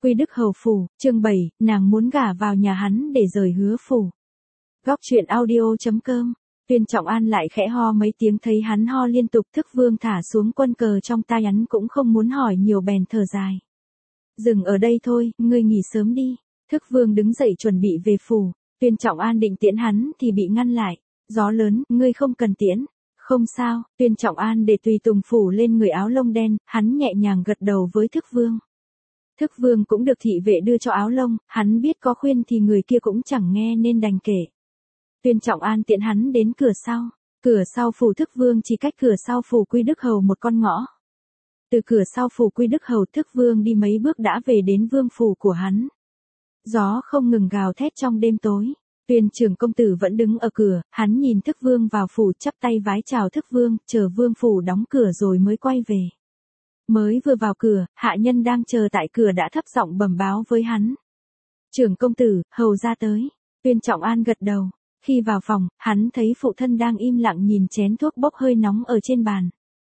Quy Đức Hầu phủ, chương 7, nàng muốn gả vào nhà hắn để rời Hứa phủ. Góc truyện audio.com. Tuyên Trọng An lại khẽ ho mấy tiếng, thấy hắn ho liên tục, Thức Vương thả xuống quân cờ trong tay hắn cũng không muốn hỏi nhiều, bèn thở dài. Dừng ở đây thôi, ngươi nghỉ sớm đi. Thức Vương đứng dậy chuẩn bị về phủ. Tuyên Trọng An định tiễn hắn thì bị ngăn lại. Gió lớn, ngươi không cần tiễn. Không sao. Tuyên Trọng An để tùy tùng phủ lên người áo lông đen, hắn nhẹ nhàng gật đầu với Thức Vương. Thức Vương cũng được thị vệ đưa cho áo lông, hắn biết có khuyên thì người kia cũng chẳng nghe nên đành kể. Tuyên Trọng An tiễn hắn đến cửa sau. Cửa sau phủ Thức Vương chỉ cách cửa sau phủ Quy Đức Hầu một con ngõ. Từ cửa sau phủ Quy Đức Hầu, Thức Vương đi mấy bước đã về đến vương phủ của hắn. Gió không ngừng gào thét trong đêm tối. Tuyên trưởng công tử vẫn đứng ở cửa, hắn nhìn Thức Vương vào phủ, chắp tay vái chào Thức Vương, chờ vương phủ đóng cửa rồi mới quay về. Mới vừa vào cửa, hạ nhân đang chờ tại cửa đã thấp giọng bẩm báo với hắn. Trưởng công tử, hầu ra tới. Tuyên Trọng An gật đầu. Khi vào phòng, hắn thấy phụ thân đang im lặng nhìn chén thuốc bốc hơi nóng ở trên bàn.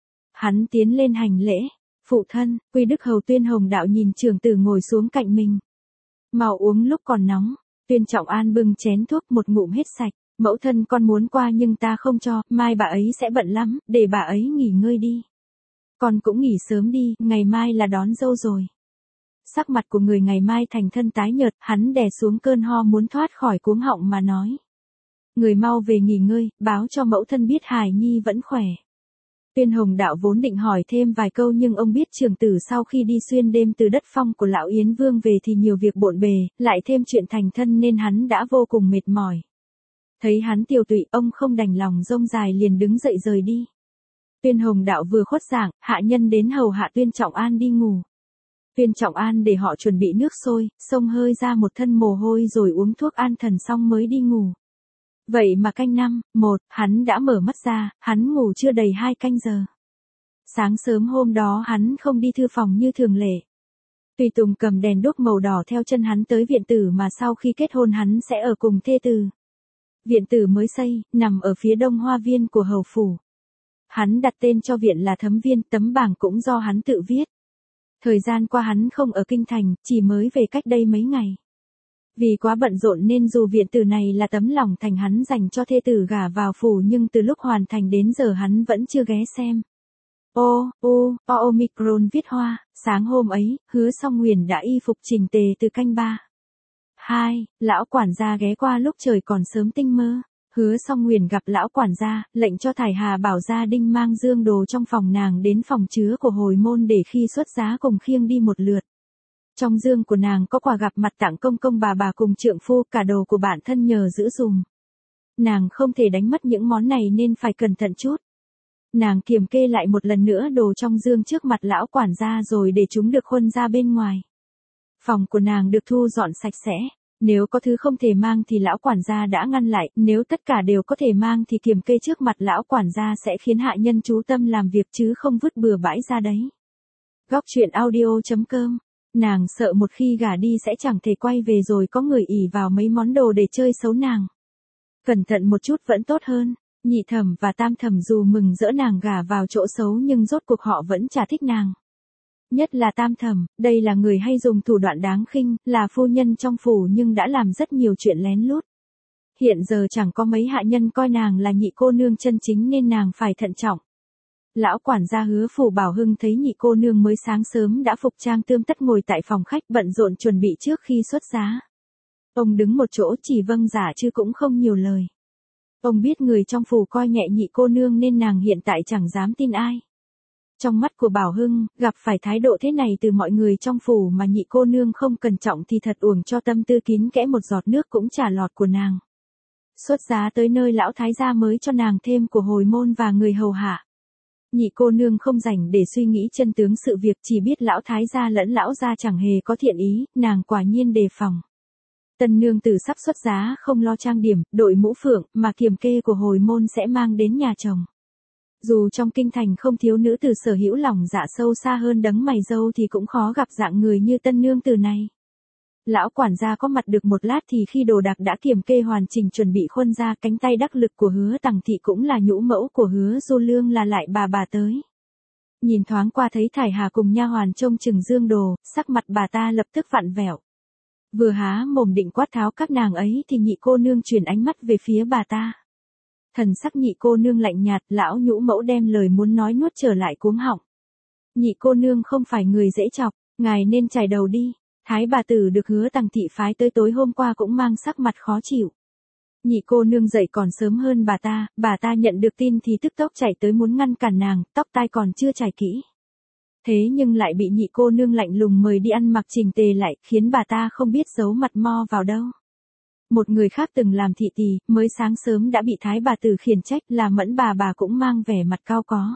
Hắn tiến lên hành lễ. Phụ thân. Quy Đức Hầu Tuyên Hồng Đạo nhìn trưởng tử ngồi xuống cạnh mình. Mau uống lúc còn nóng. Tuyên Trọng An bưng chén thuốc một ngụm hết sạch. Mẫu thân con muốn qua nhưng ta không cho, mai bà ấy sẽ bận lắm, để bà ấy nghỉ ngơi đi. Con cũng nghỉ sớm đi, ngày mai là đón dâu rồi. Sắc mặt của người ngày mai thành thân tái nhợt, hắn đè xuống cơn ho muốn thoát khỏi cuống họng mà nói. Người mau về nghỉ ngơi, báo cho mẫu thân biết Hải Nhi vẫn khỏe. Tuyên Hồng Đạo vốn định hỏi thêm vài câu nhưng ông biết trưởng tử sau khi đi xuyên đêm từ đất phong của lão Yến Vương về thì nhiều việc bộn bề, lại thêm chuyện thành thân nên hắn đã vô cùng mệt mỏi. Thấy hắn tiều tụy, ông không đành lòng rông dài liền đứng dậy rời đi. Tuyên Hồng Đạo vừa khuất giảng, hạ nhân đến hầu hạ Tuyên Trọng An đi ngủ. Tuyên Trọng An để họ chuẩn bị nước sôi, xông hơi ra một thân mồ hôi rồi uống thuốc an thần xong mới đi ngủ. Vậy mà canh 1, hắn đã mở mắt ra, hắn ngủ chưa đầy 2 canh giờ. Sáng sớm hôm đó hắn không đi thư phòng như thường lệ. Tùy tùng cầm đèn đuốc màu đỏ theo chân hắn tới viện tử mà sau khi kết hôn hắn sẽ ở cùng thê tử. Viện tử mới xây, nằm ở phía đông hoa viên của hầu phủ. Hắn đặt tên cho viện là Thấm Viên, tấm bảng cũng do hắn tự viết. Thời gian qua hắn không ở kinh thành, chỉ mới về cách đây mấy ngày. Vì quá bận rộn nên dù viện tử này là tấm lòng thành hắn dành cho thê tử gả vào phủ nhưng từ lúc hoàn thành đến giờ hắn vẫn chưa ghé xem. Omicron viết hoa, sáng hôm ấy, Hứa Song Nguyền đã y phục chỉnh tề từ canh 2, lão quản gia ghé qua lúc trời còn sớm tinh mơ. Hứa Song Nguyền gặp lão quản gia, lệnh cho Thải Hà bảo gia đình mang dương đồ trong phòng nàng đến phòng chứa của hồi môn để khi xuất giá cùng khiêng đi một lượt. Trong dương của nàng có quà gặp mặt tặng công công bà cùng trượng phu, cả đồ của bản thân nhờ giữ dùm. Nàng không thể đánh mất những món này nên phải cẩn thận chút. Nàng kiểm kê lại một lần nữa đồ trong dương trước mặt lão quản gia rồi để chúng được khuân ra bên ngoài. Phòng của nàng được thu dọn sạch sẽ. Nếu có thứ không thể mang thì lão quản gia đã ngăn lại, nếu tất cả đều có thể mang thì kiểm kê trước mặt lão quản gia sẽ khiến hạ nhân chú tâm làm việc chứ không vứt bừa bãi ra đấy. Góc truyện audio.com. Nàng sợ một khi gả đi sẽ chẳng thể quay về rồi có người ỷ vào mấy món đồ để chơi xấu nàng. Cẩn thận một chút vẫn tốt hơn. Nhị thẩm và tam thẩm dù mừng rỡ nàng gả vào chỗ xấu nhưng rốt cuộc họ vẫn chả thích nàng. Nhất là tam thẩm, đây là người hay dùng thủ đoạn đáng khinh, là phu nhân trong phủ nhưng đã làm rất nhiều chuyện lén lút. Hiện giờ chẳng có mấy hạ nhân coi nàng là nhị cô nương chân chính nên nàng phải thận trọng. Lão quản gia Hứa phủ Bảo Hưng thấy nhị cô nương mới sáng sớm đã phục trang tươm tất ngồi tại phòng khách bận rộn chuẩn bị trước khi xuất giá. Ông đứng một chỗ chỉ vâng dạ chứ cũng không nhiều lời. Ông biết người trong phủ coi nhẹ nhị cô nương nên nàng hiện tại chẳng dám tin ai. Trong mắt của Bảo Hưng, gặp phải thái độ thế này từ mọi người trong phủ mà nhị cô nương không cẩn trọng thì thật uổng cho tâm tư kín kẽ một giọt nước cũng chả lọt của nàng. Xuất giá tới nơi lão thái gia mới cho nàng thêm của hồi môn và người hầu hạ. Nhị cô nương không rảnh để suy nghĩ chân tướng sự việc, chỉ biết lão thái gia lẫn lão gia chẳng hề có thiện ý, nàng quả nhiên đề phòng. Tân nương tử sắp xuất giá không lo trang điểm, đội mũ phượng mà kiểm kê của hồi môn sẽ mang đến nhà chồng. Dù trong kinh thành không thiếu nữ tử sở hữu lòng dạ sâu xa hơn đấng mày râu thì cũng khó gặp dạng người như tân nương tử này. Lão quản gia có mặt được một lát thì khi đồ đạc đã kiểm kê hoàn chỉnh chuẩn bị khuân ra, cánh tay đắc lực của Hứa Tằng Thị cũng là nhũ mẫu của Hứa Du Lương là lại bà tới. Nhìn thoáng qua thấy Thải Hà cùng nha hoàn trông chừng Dương Đồ, sắc mặt bà ta lập tức vặn vẹo. Vừa há mồm định quát tháo các nàng ấy thì nhị cô nương chuyển ánh mắt về phía bà ta. Thần sắc nhị cô nương lạnh nhạt, lão nhũ mẫu đem lời muốn nói nuốt trở lại cuống họng. Nhị cô nương không phải người dễ chọc, ngài nên chải đầu đi. Thái bà tử được Hứa Tằng thị phái tới tối hôm qua cũng mang sắc mặt khó chịu. Nhị cô nương dậy còn sớm hơn bà ta nhận được tin thì tức tốc chạy tới muốn ngăn cản nàng, tóc tai còn chưa chải kỹ. Thế nhưng lại bị nhị cô nương lạnh lùng mời đi ăn mặc chỉnh tề lại, khiến bà ta không biết giấu mặt mo vào đâu. Một người khác từng làm thị tỳ, mới sáng sớm đã bị thái bà tử khiển trách, là Mẫn bà cũng mang vẻ mặt cao có.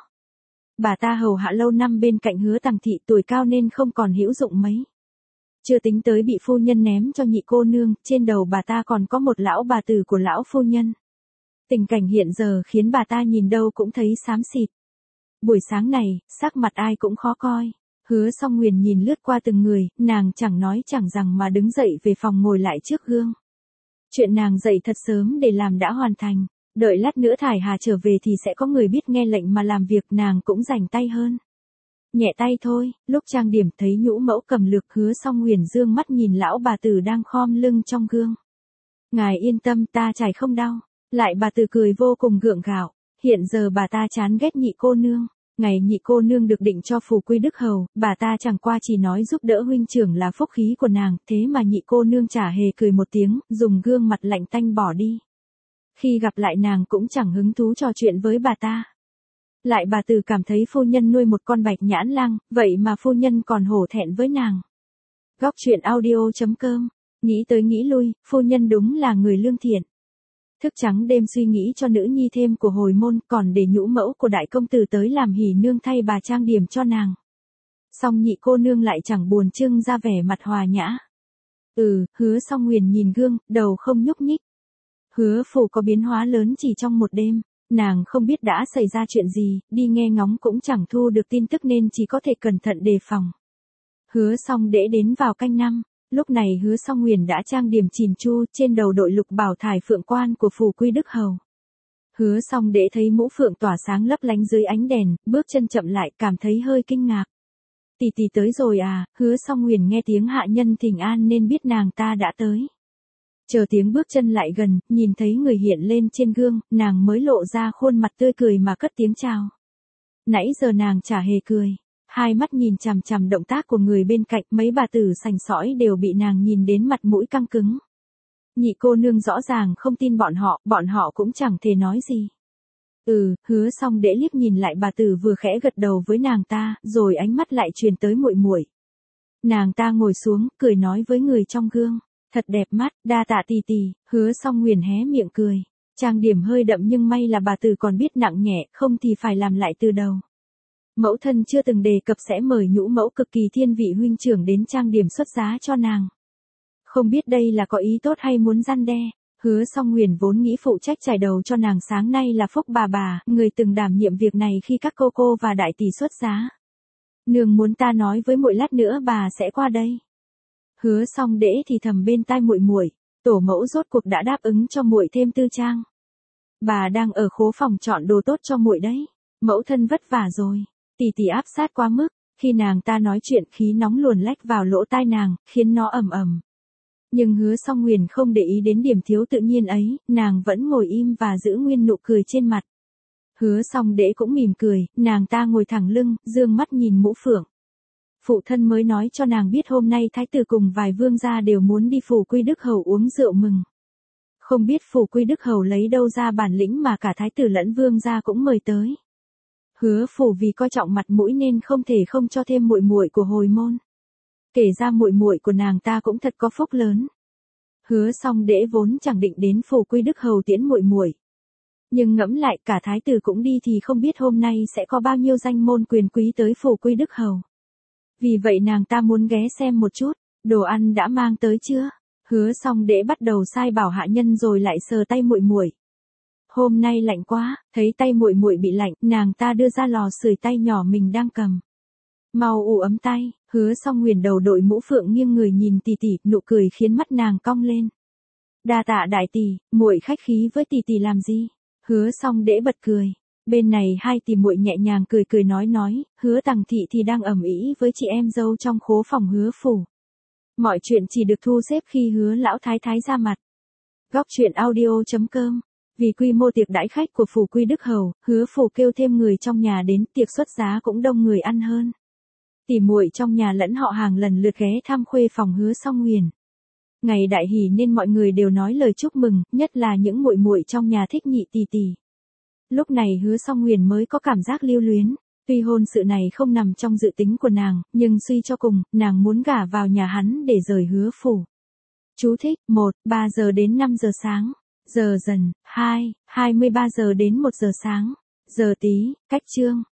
Bà ta hầu hạ lâu năm bên cạnh Hứa Tằng thị, tuổi cao nên không còn hữu dụng mấy. Chưa tính tới bị phu nhân ném cho nhị cô nương, trên đầu bà ta còn có một lão bà tử của lão phu nhân. Tình cảnh hiện giờ khiến bà ta nhìn đâu cũng thấy xám xịt. Buổi sáng này, sắc mặt ai cũng khó coi. Hứa Song Nguyền nhìn lướt qua từng người, nàng chẳng nói chẳng rằng mà đứng dậy về phòng ngồi lại trước gương. Chuyện nàng dậy thật sớm để làm đã hoàn thành, đợi lát nữa Thải Hà trở về thì sẽ có người biết nghe lệnh mà làm việc, nàng cũng rảnh tay hơn. Nhẹ tay thôi, lúc trang điểm thấy nhũ mẫu cầm lược, Hứa Song Nguyền dương mắt nhìn lão bà tử đang khom lưng trong gương. Ngài yên tâm, ta chải không đau. Lại bà tử cười vô cùng gượng gạo, hiện giờ bà ta chán ghét nhị cô nương. Ngày nhị cô nương được định cho Phù Quy Đức Hầu, bà ta chẳng qua chỉ nói giúp đỡ huynh trưởng là phúc khí của nàng, thế mà nhị cô nương chả hề cười một tiếng, dùng gương mặt lạnh tanh bỏ đi. Khi gặp lại nàng cũng chẳng hứng thú trò chuyện với bà ta. Lại bà tử cảm thấy phu nhân nuôi một con bạch nhãn lang, vậy mà phu nhân còn hổ thẹn với nàng. Góc truyện audio.com, nghĩ tới nghĩ lui, phu nhân đúng là người lương thiện. Thức trắng đêm suy nghĩ cho nữ nhi thêm của hồi môn, còn để nhũ mẫu của đại công tử tới làm hỉ nương thay bà trang điểm cho nàng. Song nhị cô nương lại chẳng buồn trưng ra vẻ mặt hòa nhã. Hứa Song Nguyền nhìn gương, đầu không nhúc nhích. Hứa Phủ có biến hóa lớn chỉ trong một đêm, nàng không biết đã xảy ra chuyện gì, đi nghe ngóng cũng chẳng thu được tin tức nên chỉ có thể cẩn thận đề phòng. Hứa Song Đễ đến vào canh năm. Lúc này Hứa Song Nguyền đã trang điểm chỉn chu, trên đầu đội lục bảo thải phượng quan của Phù Quy Đức Hầu. Hứa Song Đễ thấy mũ phượng tỏa sáng lấp lánh dưới ánh đèn, bước chân chậm lại, cảm thấy hơi kinh ngạc. Tỷ tỷ tới rồi à? Hứa Song Nguyền nghe tiếng hạ nhân thỉnh an nên biết nàng ta đã tới. Chờ tiếng bước chân lại gần, nhìn thấy người hiện lên trên gương, nàng mới lộ ra khuôn mặt tươi cười mà cất tiếng chào. Nãy giờ nàng chả hề cười. Hai mắt nhìn chằm chằm động tác của người bên cạnh, mấy bà tử sành sỏi đều bị nàng nhìn đến mặt mũi căng cứng. Nhị cô nương rõ ràng không tin bọn họ cũng chẳng thể nói gì. Hứa Song Đễ liếc nhìn lại bà tử vừa khẽ gật đầu với nàng ta, rồi ánh mắt lại truyền tới muội muội. Nàng ta ngồi xuống, cười nói với người trong gương, thật đẹp mắt, đa tạ tỷ tỷ. Hứa Song Nguyền hé miệng cười, trang điểm hơi đậm nhưng may là bà tử còn biết nặng nhẹ, không thì phải làm lại từ đầu. Mẫu thân chưa từng đề cập sẽ mời nhũ mẫu cực kỳ thiên vị huynh trưởng đến trang điểm xuất giá cho nàng. Không biết đây là có ý tốt hay muốn răn đe. Hứa Song Nguyền vốn nghĩ phụ trách chải đầu cho nàng sáng nay là Phúc bà, người từng đảm nhiệm việc này khi các cô và đại tỷ xuất giá. Nương muốn ta nói với muội lát nữa bà sẽ qua đây. Hứa Song Đễ thì thầm bên tai muội, tổ mẫu rốt cuộc đã đáp ứng cho muội thêm tư trang. Bà đang ở khố phòng chọn đồ tốt cho muội đấy. Mẫu thân vất vả rồi. Tỷ tỷ áp sát quá mức, khi nàng ta nói chuyện khí nóng luồn lách vào lỗ tai nàng, khiến nó ầm ầm. Nhưng Hứa Song Nguyền không để ý đến điểm thiếu tự nhiên ấy, nàng vẫn ngồi im và giữ nguyên nụ cười trên mặt. Hứa Song Đễ cũng mỉm cười, nàng ta ngồi thẳng lưng, dương mắt nhìn mũ phượng. Phụ thân mới nói cho nàng biết hôm nay thái tử cùng vài vương gia đều muốn đi Phù Quy Đức Hầu uống rượu mừng. Không biết Phù Quy Đức Hầu lấy đâu ra bản lĩnh mà cả thái tử lẫn vương gia cũng mời tới. Hứa Phủ vì coi trọng mặt mũi nên không thể không cho thêm muội của hồi môn. Kể ra muội của nàng ta cũng thật có phúc lớn. Hứa Song Đễ vốn chẳng định đến Phù Quy Đức Hầu tiễn muội. Nhưng ngẫm lại cả thái tử cũng đi thì không biết hôm nay sẽ có bao nhiêu danh môn quyền quý tới Phù Quy Đức Hầu. Vì vậy nàng ta muốn ghé xem một chút, đồ ăn đã mang tới chưa? Hứa Song Đễ bắt đầu sai bảo hạ nhân rồi lại sờ tay muội. Hôm nay lạnh quá, thấy tay muội bị lạnh, nàng ta đưa ra lò sưởi tay nhỏ mình đang cầm. Mau ủ ấm tay. Hứa Song Nguyền đầu đội mũ phượng nghiêng người nhìn tỷ tỷ, nụ cười khiến mắt nàng cong lên. Đa tạ đại tỷ, muội khách khí với tỷ tỷ làm gì? Hứa Song Đễ bật cười. Bên này hai tỷ muội nhẹ nhàng cười cười nói, Hứa Tằng Thị thì đang ầm ĩ với chị em dâu trong khố phòng Hứa phủ. Mọi chuyện chỉ được thu xếp khi Hứa lão thái thái ra mặt. Góc truyện audio.com. Vì quy mô tiệc đãi khách của phủ Quy Đức Hầu, Hứa phủ kêu thêm người trong nhà đến, tiệc xuất giá cũng đông người ăn hơn. Tỷ muội trong nhà lẫn họ hàng lần lượt ghé thăm khuê phòng Hứa Song Nguyền. Ngày đại hỷ nên mọi người đều nói lời chúc mừng, nhất là những muội muội trong nhà thích Nhị tỷ tỷ. Lúc này Hứa Song Nguyền mới có cảm giác lưu luyến. Tuy hôn sự này không nằm trong dự tính của nàng, nhưng suy cho cùng, nàng muốn gả vào nhà hắn để rời Hứa phủ. Chú thích: 1. 3 giờ đến 5 giờ sáng. Giờ dần. 2. 23 giờ đến 1 giờ sáng. Giờ tí. Cách chương.